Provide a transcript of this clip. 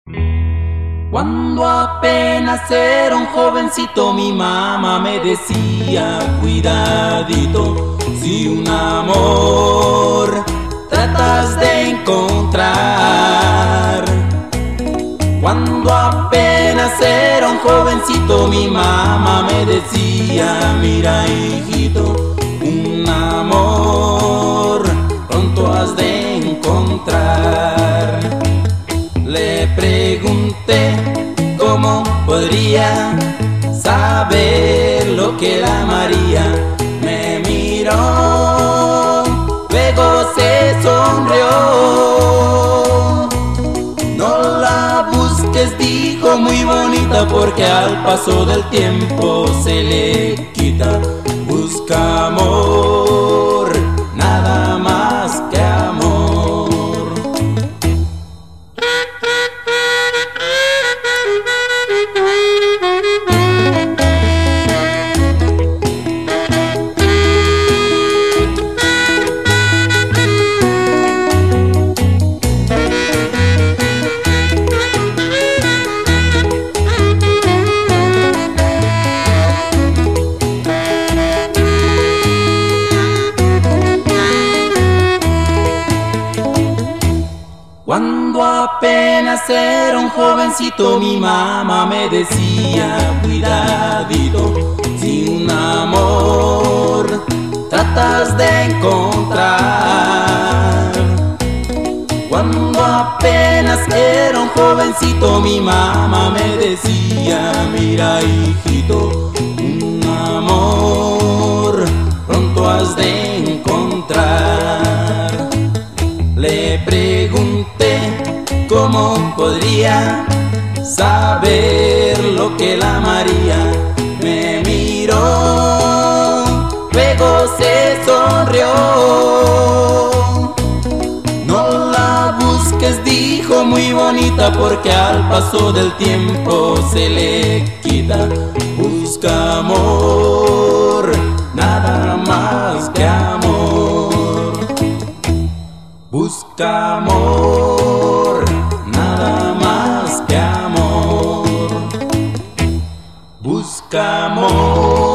Cuando apenas era un jovencito, mi mamá me decía: cuidadito, si un amor tratas de encontrar. Cuando apenas era un jovencito, mi mamá me decía: mira, hijito, un amor pronto has de encontrar. Le pregunté cómo podría saber lo que la amaría. Me miró, luego se sonrió. No la busques, dijo, muy bonita, porque al paso del tiempo se le quita. Busca amor, nada más que amor. Cuando apenas era un jovencito, mi mamá me decía: cuidadito, si un amor tratas de encontrar. Cuando apenas era un jovencito, mi mamá me decía: mira, hijito, un amor pronto has de encontrar. Le pregunté cómo podría saber lo que la amaría. Me miró, luego se sonrió. No la busques, dijo, muy bonita, porque al paso del tiempo se le quita. Busca amor, nada más que amor. Busca amor, nada más que amor. Busca amor.